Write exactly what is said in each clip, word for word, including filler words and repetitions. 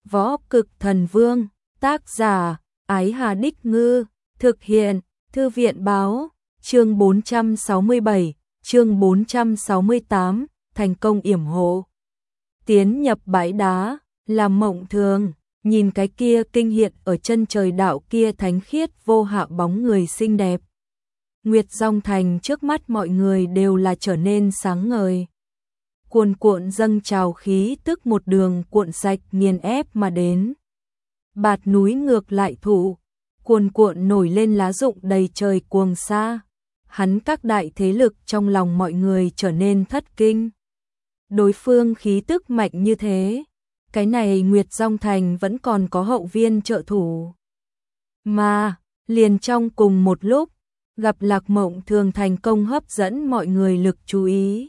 Võ Cực Thần Vương, tác giả, Ái Hà Đích Ngư, thực hiện, Thư viện Báo, chương bốn trăm sáu mươi bảy, chương bốn trăm sáu mươi tám, thành công yểm hộ. Tiến nhập bãi đá, làm Mộng Thường, nhìn cái kia kinh hiện ở chân trời đạo kia thánh khiết vô hạ bóng người xinh đẹp. Nguyệt Dòng Thành trước mắt mọi người đều là trở nên sáng ngời. Cuồn cuộn dâng trào khí tức một đường cuộn sạch nghiền ép mà đến. Bạt núi ngược lại thụ, cuồn cuộn nổi lên lá rụng đầy trời cuồng sa. Hắn các đại thế lực trong lòng mọi người trở nên thất kinh. Đối phương khí tức mạnh như thế, cái này Nguyệt Dòng Thành vẫn còn có hậu viên trợ thủ. Mà, liền trong cùng một lúc, gặp Lạc Mộng Thường thành công hấp dẫn mọi người lực chú ý.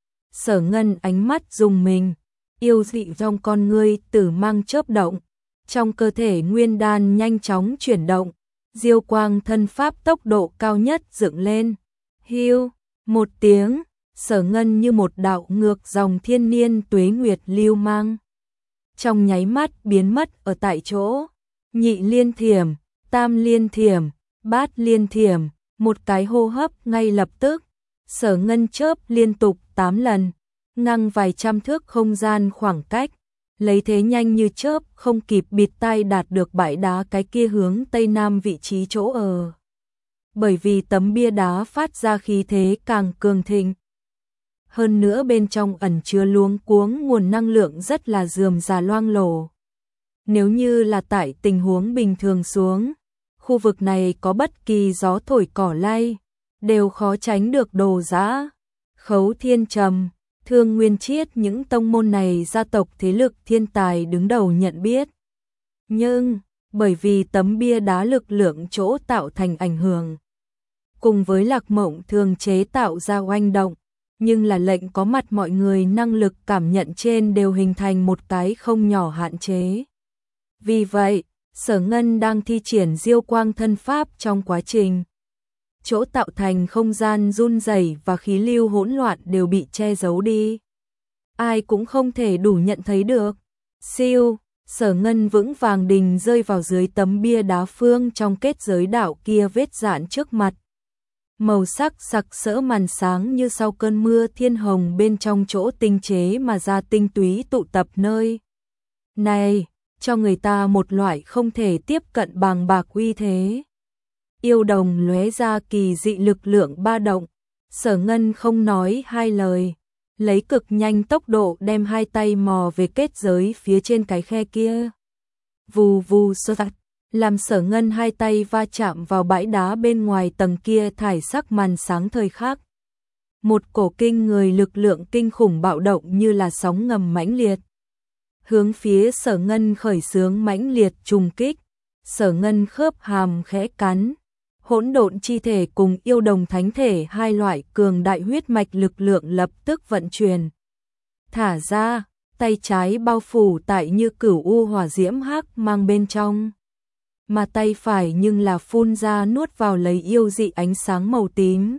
Sở Ngân ánh mắt rùng mình, yêu dị trong con ngươi tử mang chớp động, trong cơ thể nguyên đan nhanh chóng chuyển động, diêu quang thân pháp tốc độ cao nhất dựng lên. Hiu, một tiếng, Sở Ngân như một đạo ngược dòng thiên niên tuế nguyệt lưu mang. Trong nháy mắt biến mất ở tại chỗ, nhị liên thiểm, tam liên thiểm, bát liên thiểm, một cái hô hấp ngay lập tức. Sở Ngân chớp liên tục tám lần, ngang vài trăm thước không gian khoảng cách, lấy thế nhanh như chớp không kịp bịt tai đạt được bãi đá cái kia hướng tây nam vị trí chỗ ở. Bởi vì tấm bia đá phát ra khí thế càng cường thịnh. Hơn nữa bên trong ẩn chứa luống cuống nguồn năng lượng rất là rườm rà loang lổ. Nếu như là tại tình huống bình thường xuống, khu vực này có bất kỳ gió thổi cỏ lay, đều khó tránh được đồ dã. Khấu Thiên Trầm, Thương Nguyên Chiết những tông môn này gia tộc thế lực thiên tài đứng đầu nhận biết. Nhưng, bởi vì tấm bia đá lực lượng chỗ tạo thành ảnh hưởng, cùng với Lạc Mộng Thường chế tạo ra oanh động, nhưng là lệnh có mặt mọi người năng lực cảm nhận trên đều hình thành một cái không nhỏ hạn chế. Vì vậy, Sở Ngân đang thi triển diêu quang thân pháp trong quá trình. Chỗ tạo thành không gian run rẩy và khí lưu hỗn loạn đều bị che giấu đi. Ai cũng không thể đủ nhận thấy được. Siêu, Sở Ngân vững vàng đình rơi vào dưới tấm bia đá phương trong kết giới đạo kia vết dạn trước mặt. Màu sắc sặc sỡ màn sáng như sau cơn mưa thiên hồng bên trong chỗ tinh chế mà ra tinh túy tụ tập nơi. Này, cho người ta một loại không thể tiếp cận bàng bạc uy thế. Yêu đồng lóe ra kỳ dị lực lượng ba động, Sở Ngân không nói hai lời, lấy cực nhanh tốc độ đem hai tay mò về kết giới phía trên cái khe kia. Vù vù sơ tạch, làm Sở Ngân hai tay va chạm vào bãi đá bên ngoài tầng kia thải sắc màn sáng thời khắc. Một cổ kinh người lực lượng kinh khủng bạo động như là sóng ngầm mãnh liệt. Hướng phía Sở Ngân khởi xướng mãnh liệt trùng kích, Sở Ngân khớp hàm khẽ cắn. Hỗn độn chi thể cùng yêu đồng thánh thể hai loại cường đại huyết mạch lực lượng lập tức vận chuyển. Thả ra, tay trái bao phủ tại như cửu u hỏa diễm hắc mang bên trong. Mà tay phải nhưng là phun ra nuốt vào lấy yêu dị ánh sáng màu tím.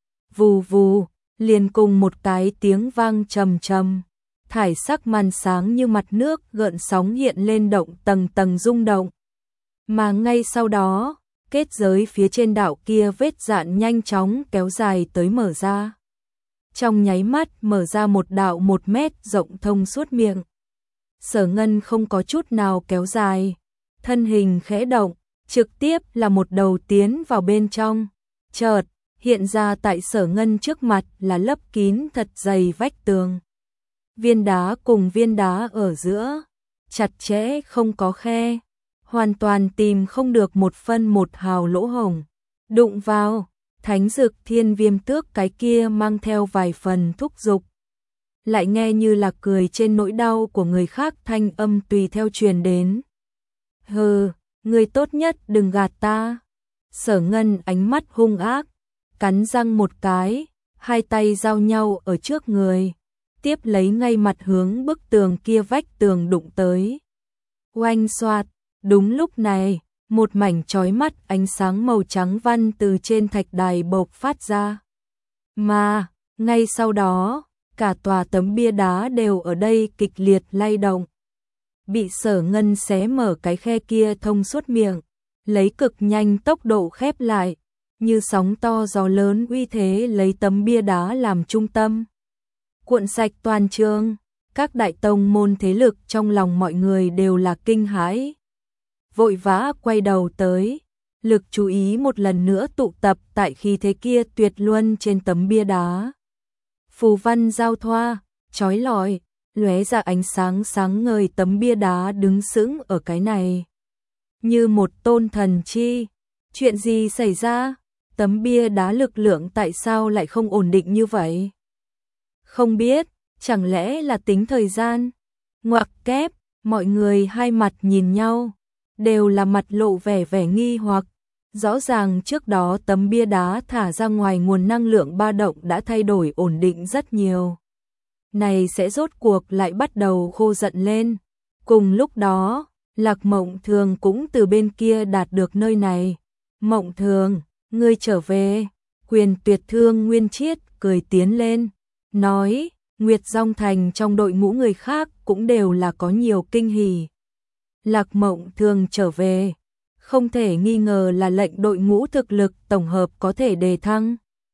Vù vù, liền cùng một cái tiếng vang trầm trầm. Thải sắc màn sáng như mặt nước gợn sóng hiện lên động tầng tầng rung động. Mà ngay sau đó, kết giới phía trên đạo kia vết dạn nhanh chóng kéo dài tới mở ra. Trong nháy mắt mở ra một đạo một mét rộng thông suốt miệng. Sở Ngân không có chút nào kéo dài. Thân hình khẽ động, trực tiếp là một đầu tiến vào bên trong. Chợt, hiện ra tại Sở Ngân trước mặt là lấp kín thật dày vách tường. Viên đá cùng viên đá ở giữa, chặt chẽ không có khe. Hoàn toàn tìm không được một phân một hào lỗ hổng. Đụng vào, Thánh Dực Thiên Viêm Tước cái kia mang theo vài phần thúc giục. Lại nghe như là cười trên nỗi đau của người khác thanh âm tùy theo truyền đến. Hừ, người tốt nhất đừng gạt ta. Sở Ngân ánh mắt hung ác, cắn răng một cái, hai tay giao nhau ở trước người, tiếp lấy ngay mặt hướng bức tường kia vách tường đụng tới. Oanh xoạt. Đúng lúc này, một mảnh chói mắt ánh sáng màu trắng văn từ trên thạch đài bộc phát ra. Mà, ngay sau đó, cả tòa tấm bia đá đều ở đây kịch liệt lay động. bị Sở Ngân xé mở cái khe kia thông suốt miệng, lấy cực nhanh tốc độ khép lại, như sóng to gió lớn uy thế lấy tấm bia đá làm trung tâm. Cuộn sạch toàn trường, các đại tông môn thế lực trong lòng mọi người đều là kinh hãi. Vội vã quay đầu tới, lực chú ý một lần nữa tụ tập tại khí thế kia tuyệt luân trên tấm bia đá. Phù văn giao thoa, chói lọi, lóe ra ánh sáng sáng ngời, tấm bia đá đứng sững ở cái này. Như một tôn thần chi, chuyện gì xảy ra? Tấm bia đá lực lượng tại sao lại không ổn định như vậy? Không biết, chẳng lẽ là tính thời gian? Ngoặc kép, mọi người hai mặt nhìn nhau, đều là mặt lộ vẻ vẻ nghi hoặc. Rõ ràng trước đó tấm bia đá thả ra ngoài nguồn năng lượng ba động đã thay đổi ổn định rất nhiều. Này sẽ rốt cuộc lại bắt đầu khô giận lên. Cùng lúc đó, Lạc Mộng Thường cũng từ bên kia đạt được nơi này. Mộng Thường, ngươi trở về. Quyền Tuyệt Thương Nguyên Chiết cười tiến lên, nói, Nguyệt Dòng Thành trong đội ngũ người khác cũng đều là có nhiều kinh hỉ. Lạc Mộng Thường trở về, không thể nghi ngờ là lệnh đội ngũ thực lực tổng hợp có thể đề thăng.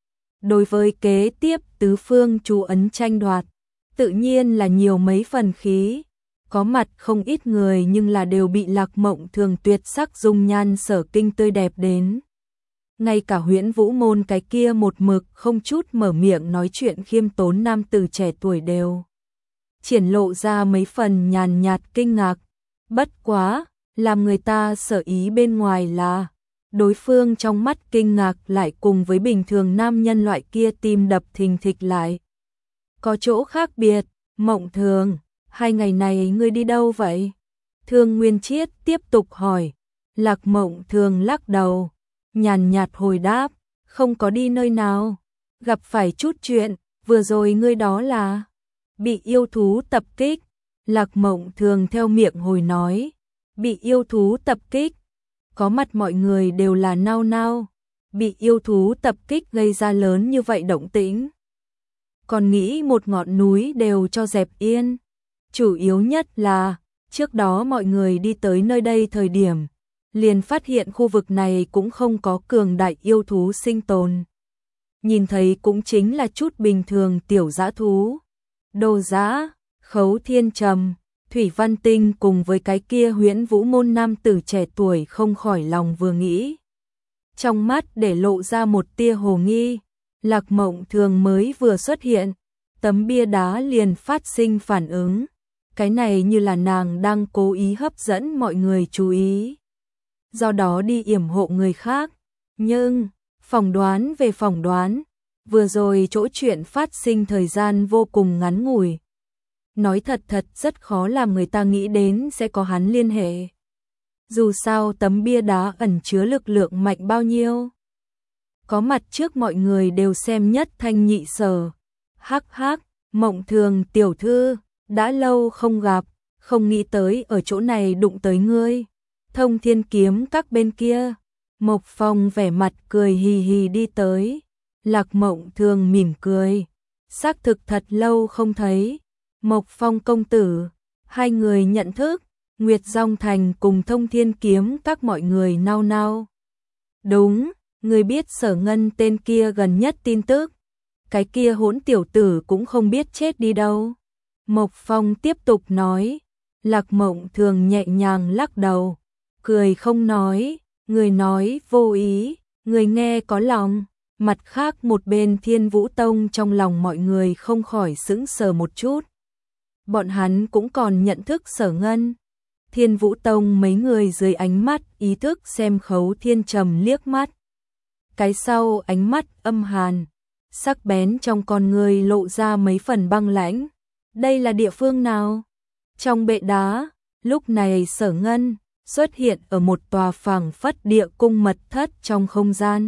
Đối với kế tiếp tứ phương chú ấn tranh đoạt, tự nhiên là nhiều mấy phần khí. Có mặt không ít người nhưng là đều bị Lạc Mộng Thường tuyệt sắc dung nhan sở kinh tươi đẹp đến. Ngay cả Huyễn Vũ môn cái kia một mực không chút mở miệng nói chuyện khiêm tốn nam tử trẻ tuổi đều triển lộ ra mấy phần nhàn nhạt kinh ngạc. Bất quá, làm người ta sở ý bên ngoài là đối phương trong mắt kinh ngạc lại cùng với bình thường nam nhân loại kia tim đập thình thịch lại. Có chỗ khác biệt. Mộng Thường, hai ngày này ngươi đi đâu vậy? Thương Nguyên Chiết tiếp tục hỏi. Lạc Mộng Thường lắc đầu, nhàn nhạt hồi đáp, không có đi nơi nào, gặp phải chút chuyện, vừa rồi ngươi đó là bị yêu thú tập kích. Lạc Mộng Thường theo miệng hồi nói, bị yêu thú tập kích. Có mặt mọi người đều là nao nao, bị yêu thú tập kích gây ra lớn như vậy động tĩnh. Còn nghĩ một ngọn núi đều cho dẹp yên. Chủ yếu nhất là, trước đó mọi người đi tới nơi đây thời điểm, liền phát hiện khu vực này cũng không có cường đại yêu thú sinh tồn. Nhìn thấy cũng chính là chút bình thường tiểu dã thú. Đồ Dã, Khấu Thiên Trầm, Thủy Văn Tinh cùng với cái kia Huyễn Vũ môn nam tử trẻ tuổi không khỏi lòng vừa nghĩ. Trong mắt để lộ ra một tia hồ nghi. Lạc Mộng Thường mới vừa xuất hiện, tấm bia đá liền phát sinh phản ứng. Cái này như là nàng đang cố ý hấp dẫn mọi người chú ý, do đó đi yểm hộ người khác. Nhưng, phỏng đoán về phỏng đoán, vừa rồi chỗ chuyện phát sinh thời gian vô cùng ngắn ngủi. Nói thật thật rất khó làm người ta nghĩ đến sẽ có hắn liên hệ. Dù sao tấm bia đá ẩn chứa lực lượng mạnh bao nhiêu. Có mặt trước mọi người đều xem nhất thanh nhị sở. Hắc hắc, Mộng Thường tiểu thư, đã lâu không gặp, không nghĩ tới ở chỗ này đụng tới ngươi. Thông Thiên Kiếm các bên kia, Mộc Phong vẻ mặt cười hì hì đi tới. Lạc Mộng Thường mỉm cười, xác thực thật lâu không thấy. Mộc Phong công tử, hai người nhận thức. Nguyệt Dòng Thành cùng Thông Thiên Kiếm các mọi người nao nao. Đúng, người biết Sở Ngân tên kia gần nhất tin tức. Cái kia hỗn tiểu tử cũng không biết chết đi đâu. Mộc Phong tiếp tục nói. Lạc Mộng Thường nhẹ nhàng lắc đầu, cười không nói. Người nói vô ý, người nghe có lòng. Mặt khác một bên Thiên Vũ Tông trong lòng mọi người không khỏi sững sờ một chút. Bọn hắn cũng còn nhận thức Sở Ngân. Thiên Vũ Tông mấy người dưới ánh mắt ý thức xem Khấu Thiên Trầm liếc mắt. Cái sau ánh mắt âm hàn, sắc bén trong con người lộ ra mấy phần băng lãnh. Đây là địa phương nào? Trong bệ đá, lúc này Sở Ngân xuất hiện ở một tòa phảng phất địa cung mật thất trong không gian.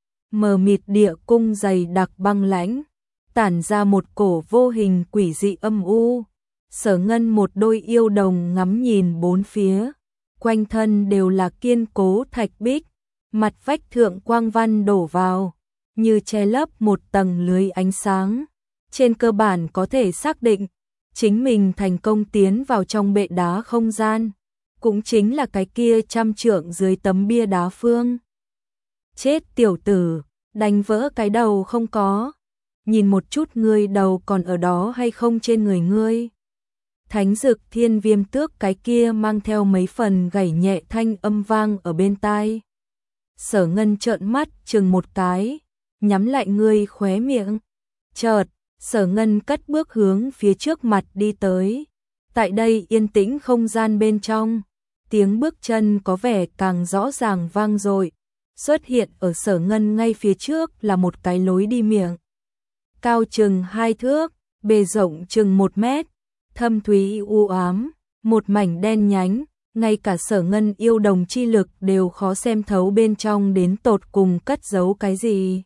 Mờ mịt địa cung dày đặc băng lãnh, tản ra một cổ vô hình quỷ dị âm u. Sở Ngân một đôi yêu đồng ngắm nhìn bốn phía, quanh thân đều là kiên cố thạch bích, mặt vách thượng quang văn đổ vào, như che lấp một tầng lưới ánh sáng. Trên cơ bản có thể xác định, chính mình thành công tiến vào trong bệ đá không gian, cũng chính là cái kia trăm trượng dưới tấm bia đá phương. Chết tiểu tử, đánh vỡ cái đầu không có, nhìn một chút ngươi đầu còn ở đó hay không trên người ngươi. Thánh Dực Thiên Viêm Tước cái kia mang theo mấy phần gảy nhẹ thanh âm vang ở bên tai. Sở Ngân trợn mắt chừng một cái, nhắm lại ngươi khóe miệng. Chợt, Sở Ngân cất bước hướng phía trước mặt đi tới. Tại đây yên tĩnh không gian bên trong, tiếng bước chân có vẻ càng rõ ràng vang dội. Xuất hiện ở Sở Ngân ngay phía trước là một cái lối đi miệng. Cao chừng hai thước, bề rộng chừng một mét, thâm thúy u ám, một mảnh đen nhánh, ngay cả Sở Ngân yêu đồng chi lực đều khó xem thấu bên trong đến tột cùng cất giấu cái gì.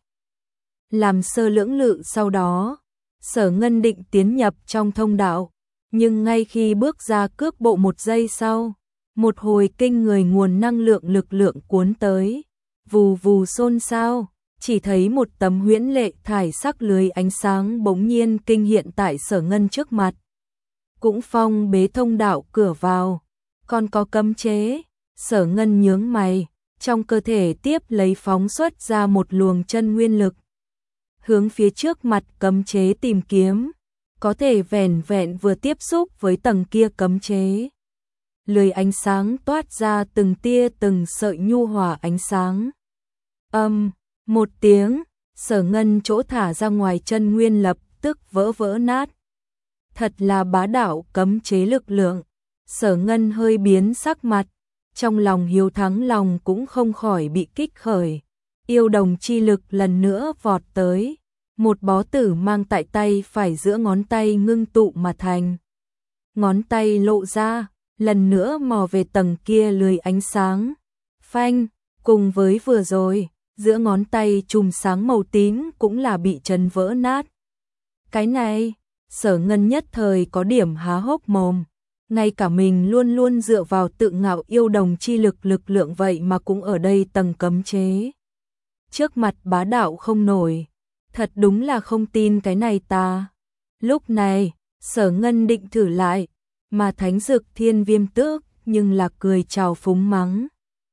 Làm sơ lưỡng lự sau đó, Sở Ngân định tiến nhập trong thông đạo, nhưng ngay khi bước ra cước bộ một giây sau, một hồi kinh người nguồn năng lượng lực lượng cuốn tới, vù vù xôn xao, chỉ thấy một tấm huyễn lệ thải sắc lưới ánh sáng bỗng nhiên kinh hiện tại Sở Ngân trước mặt. Cũng phong bế thông đạo cửa vào, còn có cấm chế. Sở Ngân nhướng mày, trong cơ thể tiếp lấy phóng xuất ra một luồng chân nguyên lực, hướng phía trước mặt cấm chế tìm kiếm, có thể vẻn vẹn vừa tiếp xúc với tầng kia cấm chế. Lưới ánh sáng toát ra từng tia từng sợi nhu hòa ánh sáng. Âm, um, một tiếng, Sở Ngân chỗ thả ra ngoài chân nguyên lập tức vỡ vỡ nát. Thật là bá đạo cấm chế lực lượng. Sở Ngân hơi biến sắc mặt, trong lòng hiếu thắng lòng cũng không khỏi bị kích khởi. Yêu đồng chi lực lần nữa vọt tới, một bó tử mang tại tay phải giữa ngón tay ngưng tụ mà thành. Ngón tay lộ ra, lần nữa mò về tầng kia lưới ánh sáng. Phanh, cùng với vừa rồi, giữa ngón tay chùm sáng màu tím cũng là bị chấn vỡ nát. Cái này, Sở Ngân nhất thời có điểm há hốc mồm. Ngay cả mình luôn luôn dựa vào tự ngạo yêu đồng chi lực lực lượng vậy mà cũng ở đây tầng cấm chế. Trước mặt bá đạo không nổi, thật đúng là không tin cái này ta. Lúc này, Sở Ngân định thử lại, mà Thánh Dực Thiên Viêm Tước nhưng là cười chào phúng mắng.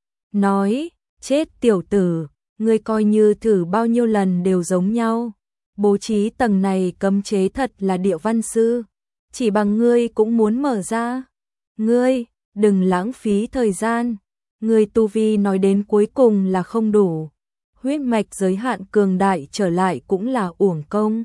Nói, chết tiểu tử, ngươi coi như thử bao nhiêu lần đều giống nhau. Bố trí tầng này cấm chế thật là Địa Văn Sư, chỉ bằng ngươi cũng muốn mở ra. Ngươi, đừng lãng phí thời gian, ngươi tu vi nói đến cuối cùng là không đủ. Huyết mạch giới hạn cường đại trở lại cũng là uổng công.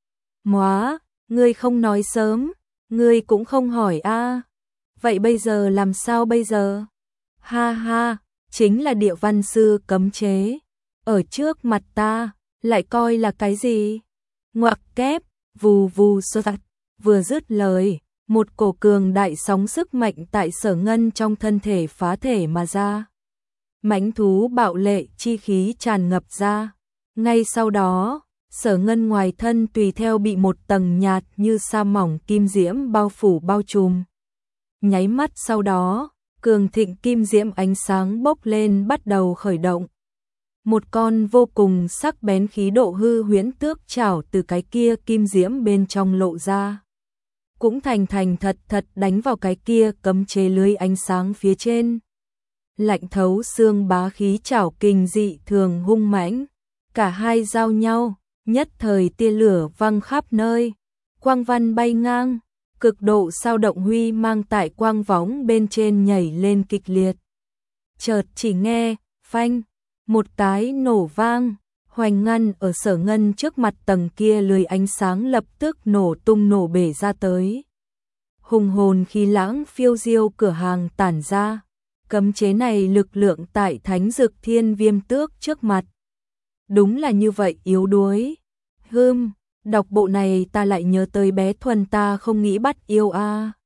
Móa, ngươi không nói sớm, ngươi cũng không hỏi a. À. Vậy bây giờ làm sao bây giờ? Ha ha, chính là Địa Văn Sư cấm chế. Ở trước mặt ta, lại coi là cái gì? Ngoặc kép, vù vù sơ tạch. Vừa dứt lời, một cổ cường đại sóng sức mạnh tại Sở Ngân trong thân thể phá thể mà ra. Mãnh thú bạo lệ chi khí tràn ngập ra. Ngay sau đó, Sở Ngân ngoài thân tùy theo bị một tầng nhạt như sa mỏng kim diễm bao phủ bao trùm. Nháy mắt sau đó, cường thịnh kim diễm ánh sáng bốc lên bắt đầu khởi động. Một con vô cùng sắc bén khí độ hư huyễn tước chảo từ cái kia kim diễm bên trong lộ ra. Cũng thành thành thật thật đánh vào cái kia cấm chế lưới ánh sáng phía trên. Lạnh thấu xương bá khí chảo kinh dị thường hung mãnh. Cả hai giao nhau, nhất thời tia lửa văng khắp nơi. Quang văn bay ngang, cực độ sao động huy mang tại quang võng bên trên nhảy lên kịch liệt. Chợt chỉ nghe, phanh, một cái nổ vang, hoành ngăn ở Sở Ngân trước mặt tầng kia lưới ánh sáng lập tức nổ tung nổ bể ra tới. Hùng hồn khí lãng phiêu diêu cửa hàng tản ra, cấm chế này lực lượng tại Thánh Dực Thiên Viêm Tước trước mặt. Đúng là như vậy yếu đuối. Hưm, đọc bộ này ta lại nhớ tới bé Thuần ta không nghĩ bắt yêu a. À.